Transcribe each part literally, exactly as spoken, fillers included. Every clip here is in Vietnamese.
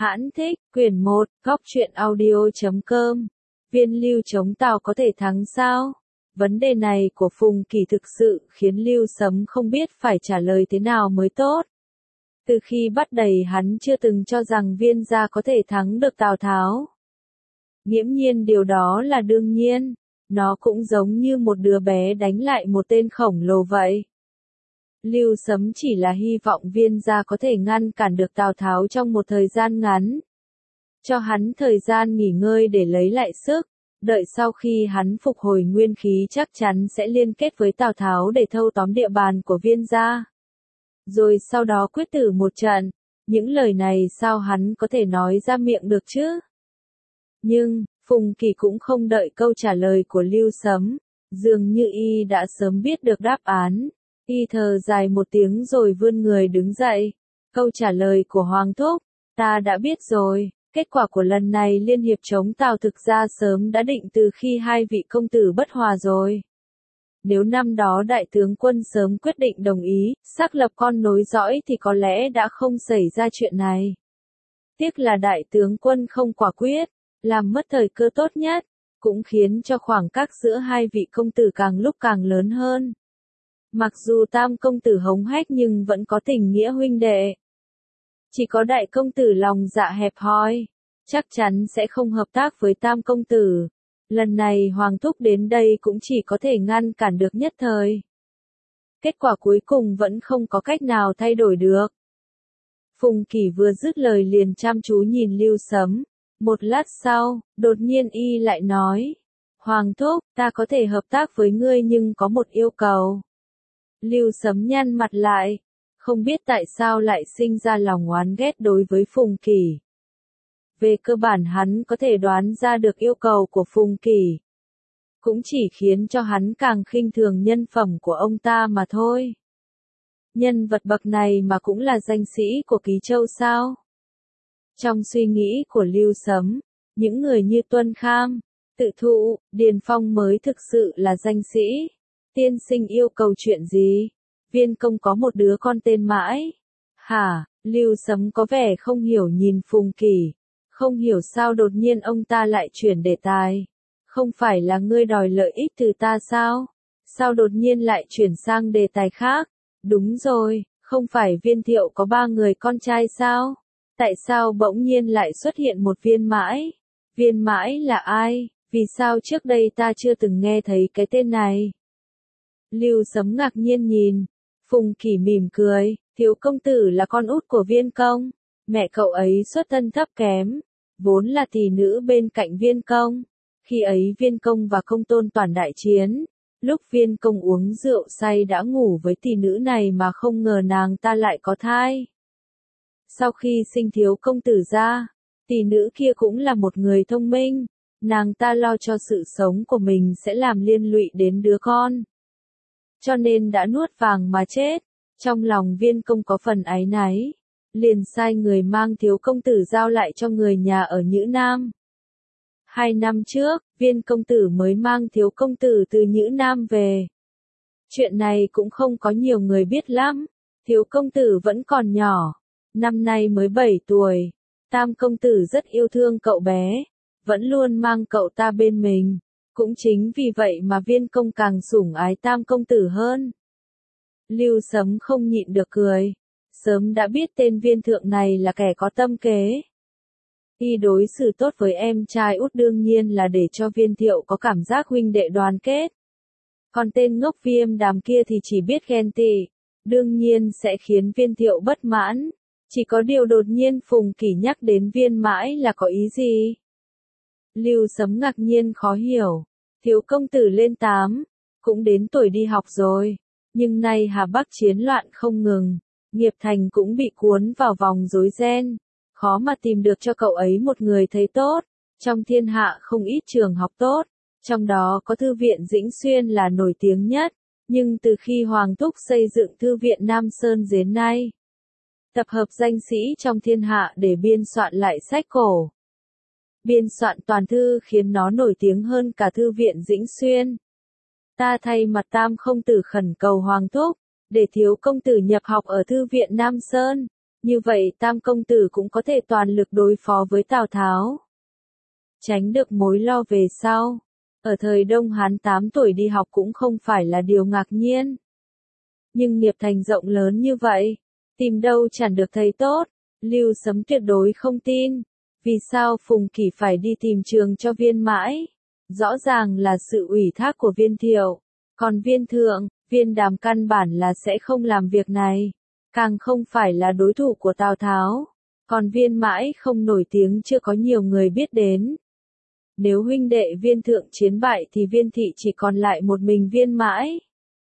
Hãn thích, quyển một, góc truyện audio chấm com. Viên Lưu chống Tào có thể thắng sao? Vấn đề này của Phùng Kỳ thực sự khiến Lưu Sấm không biết phải trả lời thế nào mới tốt. Từ khi bắt đầy hắn chưa từng cho rằng Viên gia có thể thắng được Tào Tháo. Nghiễm nhiên điều đó là đương nhiên, nó cũng giống như một đứa bé đánh lại một tên khổng lồ vậy. Lưu Sấm chỉ là hy vọng Viên gia có thể ngăn cản được Tào Tháo trong một thời gian ngắn. Cho hắn thời gian nghỉ ngơi để lấy lại sức, đợi sau khi hắn phục hồi nguyên khí chắc chắn sẽ liên kết với Tào Tháo để thâu tóm địa bàn của Viên gia. Rồi sau đó quyết tử một trận, những lời này sao hắn có thể nói ra miệng được chứ? Nhưng, Phùng Kỳ cũng không đợi câu trả lời của Lưu Sấm, dường như y đã sớm biết được đáp án. Y thở dài một tiếng rồi vươn người đứng dậy. Câu trả lời của Hoàng Thúc, ta đã biết rồi, kết quả của lần này liên hiệp chống Tào thực ra sớm đã định từ khi hai vị công tử bất hòa rồi. Nếu năm đó đại tướng quân sớm quyết định đồng ý, xác lập con nối dõi thì có lẽ đã không xảy ra chuyện này. Tiếc là đại tướng quân không quả quyết, làm mất thời cơ tốt nhất, cũng khiến cho khoảng cách giữa hai vị công tử càng lúc càng lớn hơn. Mặc dù tam công tử hống hách nhưng vẫn có tình nghĩa huynh đệ. Chỉ có đại công tử lòng dạ hẹp hòi, chắc chắn sẽ không hợp tác với tam công tử. Lần này Hoàng Thúc đến đây cũng chỉ có thể ngăn cản được nhất thời. Kết quả cuối cùng vẫn không có cách nào thay đổi được. Phùng Kỳ vừa dứt lời liền chăm chú nhìn Lưu Sấm. Một lát sau, đột nhiên y lại nói. Hoàng Thúc, ta có thể hợp tác với ngươi nhưng có một yêu cầu. Lưu Sấm nhăn mặt lại, không biết tại sao lại sinh ra lòng oán ghét đối với Phùng Kỳ. Về cơ bản hắn có thể đoán ra được yêu cầu của Phùng Kỳ. Cũng chỉ khiến cho hắn càng khinh thường nhân phẩm của ông ta mà thôi. Nhân vật bậc này mà cũng là danh sĩ của Ký Châu sao? Trong suy nghĩ của Lưu Sấm, những người như Tuân Kham, Tự Thụ, Điền Phong mới thực sự là danh sĩ. Tiên sinh yêu cầu chuyện gì? Viên công có một đứa con tên Mãi. Hả? Lưu Sấm có vẻ không hiểu nhìn Phùng Kỳ. Không hiểu sao đột nhiên ông ta lại chuyển đề tài. Không phải là ngươi đòi lợi ích từ ta sao? Sao đột nhiên lại chuyển sang đề tài khác? Đúng rồi, không phải Viên Thiệu có ba người con trai sao? Tại sao bỗng nhiên lại xuất hiện một Viên Mãi? Viên Mãi là ai? Vì sao trước đây ta chưa từng nghe thấy cái tên này? Lưu Sấm ngạc nhiên nhìn. Phùng Kỳ mỉm cười, thiếu công tử là con út của Viên công. Mẹ cậu ấy xuất thân thấp kém, vốn là tỷ nữ bên cạnh Viên công. Khi ấy Viên công và Công Tôn toàn đại chiến. Lúc Viên công uống rượu say đã ngủ với tỷ nữ này mà không ngờ nàng ta lại có thai. Sau khi sinh thiếu công tử ra, tỷ nữ kia cũng là một người thông minh. Nàng ta lo cho sự sống của mình sẽ làm liên lụy đến đứa con. Cho nên đã nuốt vàng mà chết. Trong lòng Viên công có phần áy náy, liền sai người mang thiếu công tử giao lại cho người nhà ở Nhữ Nam. Hai năm trước, Viên công tử mới mang thiếu công tử từ Nhữ Nam về. Chuyện này cũng không có nhiều người biết lắm. Thiếu công tử vẫn còn nhỏ, năm nay mới bảy tuổi. Tam công tử rất yêu thương cậu bé, vẫn luôn mang cậu ta bên mình. Cũng chính vì vậy mà Viên công càng sủng ái tam công tử hơn. Lưu Sấm không nhịn được cười. Sớm đã biết tên Viên thượng này là kẻ có tâm kế. Y đối xử tốt với em trai út đương nhiên là để cho Viên Thiệu có cảm giác huynh đệ đoàn kết. Còn tên ngốc Viêm Đàm kia thì chỉ biết ghen tị, đương nhiên sẽ khiến Viên Thiệu bất mãn. Chỉ có điều đột nhiên Phùng Kỳ nhắc đến Viên Mãi là có ý gì? Lưu Sấm ngạc nhiên khó hiểu. Thiếu công tử lên tám, cũng đến tuổi đi học rồi. Nhưng nay Hà Bắc chiến loạn không ngừng, Nghiệp Thành cũng bị cuốn vào vòng rối ren. Khó mà tìm được cho cậu ấy một người thấy tốt. Trong thiên hạ không ít trường học tốt, trong đó có Thư viện Dĩnh Xuyên là nổi tiếng nhất. Nhưng từ khi Hoàng Thúc xây dựng Thư viện Nam Sơn đến nay, tập hợp danh sĩ trong thiên hạ để biên soạn lại sách cổ. Biên soạn toàn thư khiến nó nổi tiếng hơn cả Thư viện Dĩnh Xuyên. Ta thay mặt tam không tử khẩn cầu Hoàng Thúc, để thiếu công tử nhập học ở Thư viện Nam Sơn. Như vậy Tam công tử cũng có thể toàn lực đối phó với Tào Tháo. Tránh được mối lo về sau. Ở thời Đông Hán tám tuổi đi học cũng không phải là điều ngạc nhiên. Nhưng nghiệp thành rộng lớn như vậy, tìm đâu chẳng được thầy tốt, Lưu Sấm tuyệt đối không tin. Vì sao Phùng Kỷ phải đi tìm trường cho Viên Mãi? Rõ ràng là sự ủy thác của Viên Thiệu. Còn Viên Thượng, Viên Đàm căn bản là sẽ không làm việc này. Càng không phải là đối thủ của Tào Tháo. Còn Viên Mãi không nổi tiếng chưa có nhiều người biết đến. Nếu huynh đệ Viên Thượng chiến bại thì Viên Thị chỉ còn lại một mình Viên Mãi.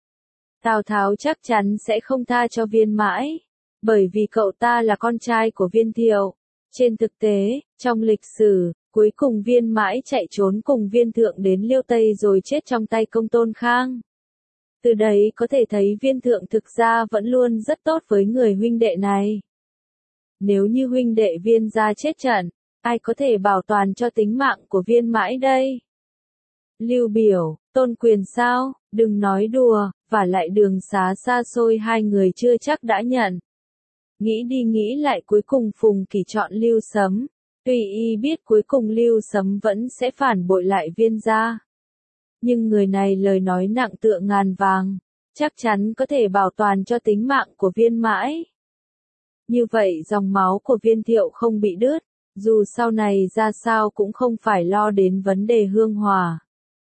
Tào Tháo chắc chắn sẽ không tha cho Viên Mãi. Bởi vì cậu ta là con trai của Viên Thiệu. Trên thực tế, trong lịch sử, cuối cùng Viên Mãi chạy trốn cùng Viên Thượng đến Liêu Tây rồi chết trong tay Công Tôn Khang. Từ đấy có thể thấy Viên Thượng thực ra vẫn luôn rất tốt với người huynh đệ này. Nếu như huynh đệ Viên gia chết trận, ai có thể bảo toàn cho tính mạng của Viên Mãi đây? Lưu Biểu, Tôn Quyền sao? Đừng nói đùa, vả lại đường xá xa xôi hai người chưa chắc đã nhận. Nghĩ đi nghĩ lại cuối cùng Phùng Kỷ chọn Lưu Sấm. Tuy y biết cuối cùng Lưu Sấm vẫn sẽ phản bội lại Viên gia. Nhưng người này lời nói nặng tựa ngàn vàng, chắc chắn có thể bảo toàn cho tính mạng của Viên Mãi. Như vậy dòng máu của Viên Thiệu không bị đứt, dù sau này ra sao cũng không phải lo đến vấn đề hương hòa.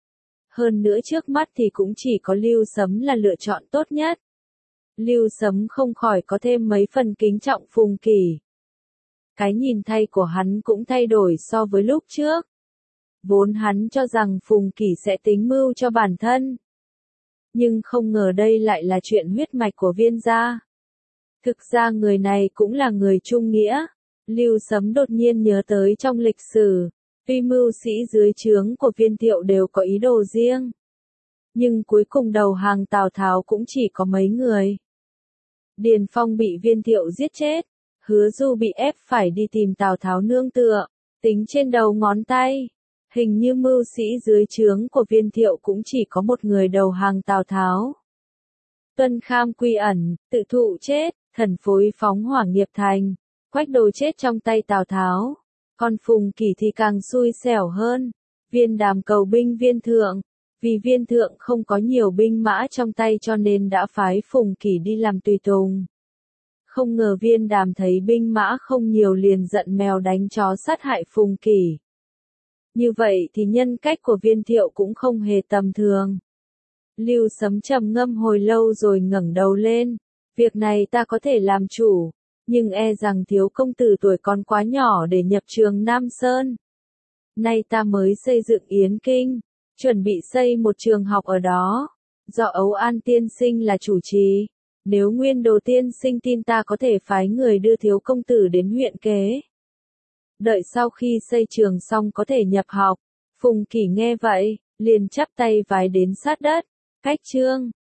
Hơn nữa trước mắt thì cũng chỉ có Lưu Sấm là lựa chọn tốt nhất. Lưu Sấm không khỏi có thêm mấy phần kính trọng Phùng Kỷ. Cái nhìn thay của hắn cũng thay đổi so với lúc trước. Vốn hắn cho rằng Phùng Kỷ sẽ tính mưu cho bản thân. Nhưng không ngờ đây lại là chuyện huyết mạch của Viên gia. Thực ra người này cũng là người trung nghĩa. Lưu Sấm đột nhiên nhớ tới trong lịch sử, tuy mưu sĩ dưới trướng của Viên Thiệu đều có ý đồ riêng. Nhưng cuối cùng đầu hàng Tào Tháo cũng chỉ có mấy người. Điền Phong bị Viên Thiệu giết chết, Hứa Du bị ép phải đi tìm Tào Tháo nương tựa, tính trên đầu ngón tay. Hình như mưu sĩ dưới trướng của Viên Thiệu cũng chỉ có một người đầu hàng Tào Tháo. Tuân Kham quy ẩn, tự thụ chết, thần phối phóng hỏa nghiệp thành, Quách Đồ chết trong tay Tào Tháo. Còn Phùng Kỷ thì càng xui xẻo hơn. Viên Đàm cầu binh Viên Thượng, vì Viên Thượng không có nhiều binh mã trong tay cho nên đã phái Phùng Kỷ đi làm tùy tùng. Không ngờ Viên Đàm thấy binh mã không nhiều liền giận mèo đánh chó sát hại Phùng Kỷ. Như vậy thì nhân cách của Viên Thiệu cũng không hề tầm thường. Lưu Sấm trầm ngâm hồi lâu rồi ngẩng đầu lên. Việc này ta có thể làm chủ, nhưng e rằng thiếu công tử tuổi còn quá nhỏ để nhập trường Nam Sơn. Nay ta mới xây dựng Yến Kinh, chuẩn bị xây một trường học ở đó, do Ấu An tiên sinh là chủ trì. Nếu Nguyên Đồ tiên sinh tin ta có thể phái người đưa thiếu công tử đến huyện kế. Đợi sau khi xây trường xong có thể nhập học. Phùng Kỷ nghe vậy, liền chắp tay vái đến sát đất. Cách chương